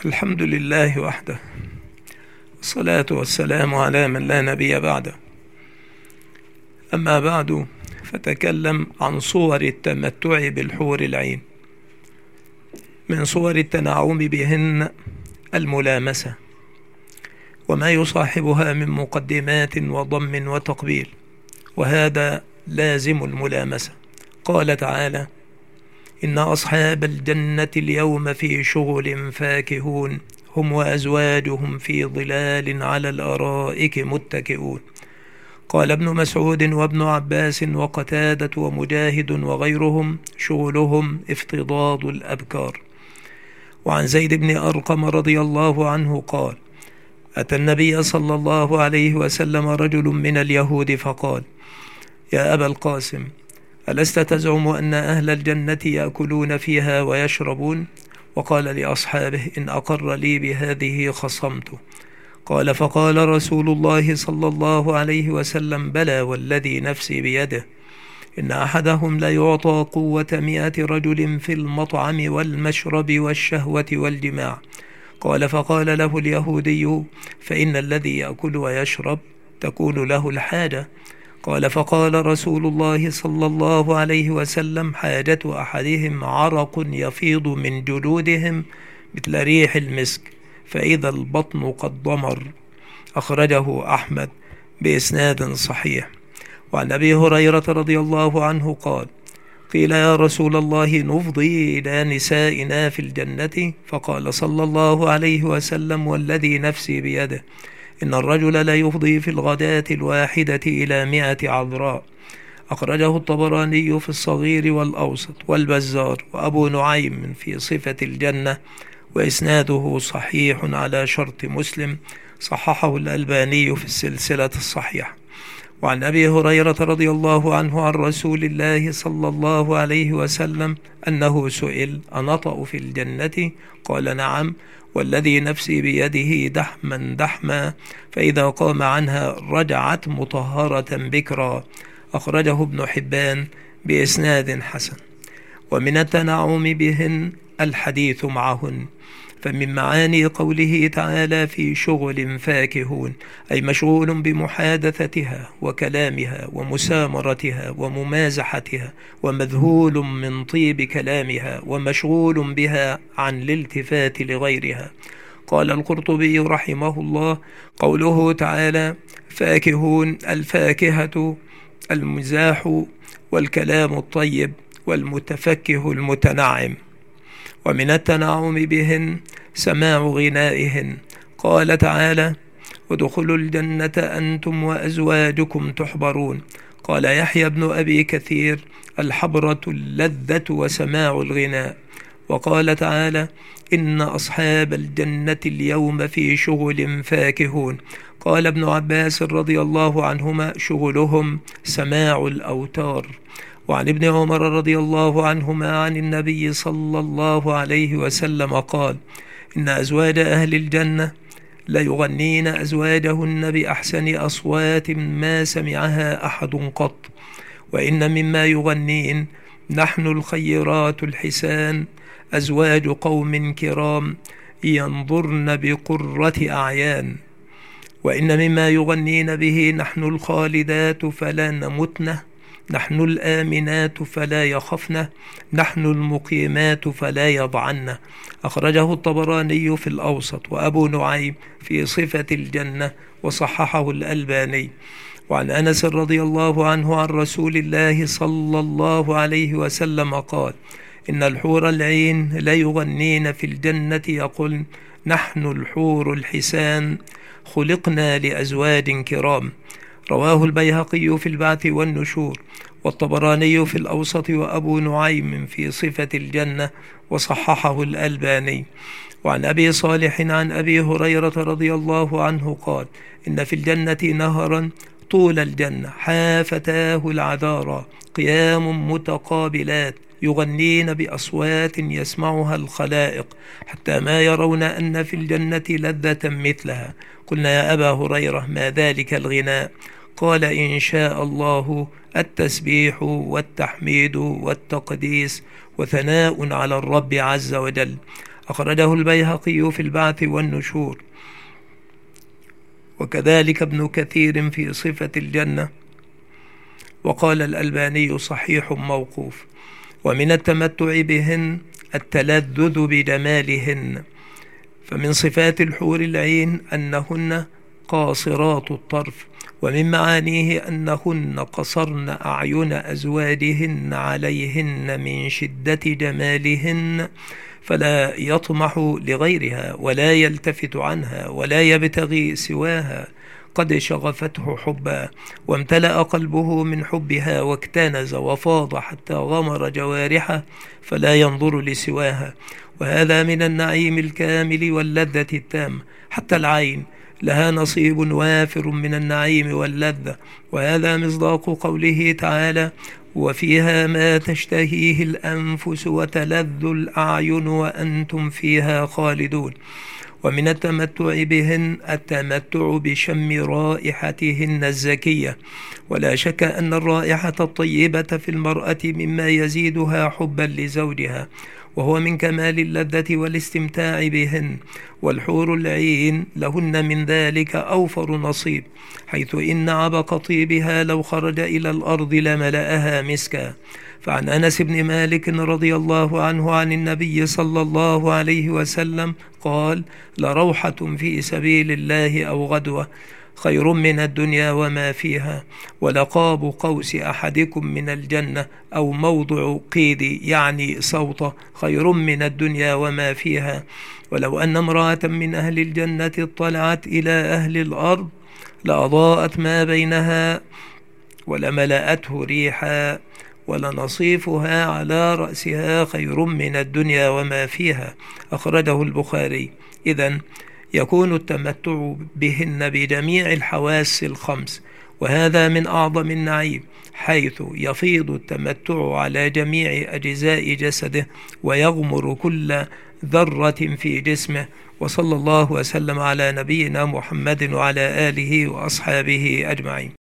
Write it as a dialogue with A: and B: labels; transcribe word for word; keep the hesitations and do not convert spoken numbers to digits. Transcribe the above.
A: الحمد لله وحده، والصلاة والسلام على من لا نبي بعده. أما بعد، فتكلم عن صور التمتع بالحور العين. من صور التنعم بهن الملامسة وما يصاحبها من مقدمات وضم وتقبيل، وهذا لازم الملامسة. قال تعالى: إن أصحاب الجنة اليوم في شغل فاكهون هم وأزواجهم في ظلال على الأرائك متكئون. قال ابن مسعود وابن عباس وقتادة ومجاهد وغيرهم: شغلهم افتضاض الأبكار. وعن زيد بن أرقم رضي الله عنه قال: أتى النبي صلى الله عليه وسلم رجل من اليهود فقال: يا أبا القاسم، ألست تزعم أن أهل الجنة يأكلون فيها ويشربون؟ وقال لأصحابه: إن أقر لي بهذه خصمته. قال: فقال رسول الله صلى الله عليه وسلم: بلى والذي نفسي بيده، إن أحدهم ليعطى قوة مئة رجل في المطعم والمشرب والشهوة والجماع. قال: فقال له اليهودي: فإن الذي يأكل ويشرب تكون له الحاجة. قال: فقال رسول الله صلى الله عليه وسلم: حاجة أحدهم عرق يفيض من جلودهم مثل ريح المسك، فإذا البطن قد ضمر. أخرجه أحمد بإسناد صحيح. وعن أبي هريرة رضي الله عنه قال: قيل: يا رسول الله، نفضي إلى نسائنا في الجنة؟ فقال صلى الله عليه وسلم: والذي نفسي بيده، إن الرجل لا يفضي في الغداة الواحدة إلى مئة عذراء. أخرجه الطبراني في الصغير والأوسط والبزار وأبو نعيم في صفة الجنة، وإسناده صحيح على شرط مسلم، صححه الألباني في السلسلة الصحيحة. وعن أبي هريرة رضي الله عنه عن رسول الله صلى الله عليه وسلم أنه سئل: أنطأ في الجنة؟ قال: نعم، والذي نفسي بيده دحما دحما، فإذا قام عنها رجعت مطهرة بكرا. أخرجه ابن حبان بإسناد حسن. ومن التنعم بهن الحديث معهن. فمن معاني قوله تعالى: في شغل فاكهون، أي مشغول بمحادثتها وكلامها ومسامرتها وممازحتها، ومذهول من طيب كلامها، ومشغول بها عن الالتفات لغيرها. قال القرطبي رحمه الله: قوله تعالى فاكهون، الفاكهة المزاح والكلام الطيب والمتفكه المتنعم. ومن التنعم بهن سماع غنائهن. قال تعالى: ادخلوا الجنة أنتم وأزواجكم تحبرون. قال يحيى بن أبي كثير: الحبرة اللذة وسماع الغناء. وقال تعالى: إن أصحاب الجنة اليوم في شغل فاكهون. قال ابن عباس رضي الله عنهما: شغلهم سماع الأوتار. وعن ابن عمر رضي الله عنهما عن النبي صلى الله عليه وسلم قال: إن أزواج أهل الجنة ليغنين أزواجهن بأحسن أصوات ما سمعها أحد قط. وإن مما يغنين: نحن الخيرات الحسان، أزواج قوم كرام ينظرن بقرة أعيان. وإن مما يغنين به: نحن الخالدات فلا نمتن، نحن الآمنات فلا يخفن، نحن المقيمات فلا يضعن. أخرجه الطبراني في الأوسط وأبو نعيم في صفة الجنة، وصححه الألباني. وعن أنس رضي الله عنه عن رسول الله صلى الله عليه وسلم قال: إن الحور العين لا يغنين في الجنة يقولن: نحن الحور الحسان خلقنا لأزواج كرام. رواه البيهقي في البعث والنشور، والطبراني في الأوسط، وأبو نعيم في صفة الجنة، وصححه الألباني. وعن أبي صالح عن أبي هريرة رضي الله عنه قال: إن في الجنة نهرا طول الجنة حافتاه العذارى، قيام متقابلات يغنين بأصوات يسمعها الخلائق، حتى ما يرون أن في الجنة لذة مثلها. قلنا: يا أبا هريرة، ما ذلك الغناء؟ قال: إن شاء الله التسبيح والتحميد والتقديس وثناء على الرب عز وجل. أخرجه البيهقي في البعث والنشور، وكذلك ابن كثير في صفة الجنة، وقال الألباني صحيح موقوف. ومن التمتع بهن التلذذ بجمالهن، فمن صفات الحور العين أنهن قاصرات الطرف، ومن معانيه أنهن قصرن أعين أزواجهن عليهن من شدة جمالهن، فلا يطمح لغيرها ولا يلتفت عنها ولا يبتغي سواها، قد شغفته حبا وامتلأ قلبه من حبها واكتنز وفاض حتى غمر جوارحه، فلا ينظر لسواها. وهذا من النعيم الكامل واللذة التامة. حتى العين لها نصيب وافر من النعيم واللذة، وهذا مصداق قوله تعالى: وفيها ما تشتهيه الأنفس وتلذ الأعين وأنتم فيها خالدون. ومن التمتع بهن التمتع بشم رائحتهن الزكية، ولا شك أن الرائحة الطيبة في المرأة مما يزيدها حبا لزوجها، وهو من كمال اللذة والاستمتاع بهن. والحور العين لهن من ذلك أوفر نصيب، حيث إن عبق طيبها لو خرج إلى الأرض لملأها مسكا. فعن أنس بن مالك رضي الله عنه عن النبي صلى الله عليه وسلم قال: لروحة في سبيل الله أو غدوة خير من الدنيا وما فيها، ولقاب قوس أحدكم من الجنة أو موضع قيد يعني صوت خير من الدنيا وما فيها. ولو أن امرأة من أهل الجنة اطلعت إلى أهل الأرض لأضاءت ما بينها ولملأته ريحا، ولنصيفها على رأسها خير من الدنيا وما فيها. أخرجه البخاري. إذن يكون التمتع بهن بجميع الحواس الخمس، وهذا من أعظم النعيم، حيث يفيض التمتع على جميع أجزاء جسده ويغمر كل ذرة في جسمه. وصلى الله وسلم على نبينا محمد وعلى آله وأصحابه أجمعين.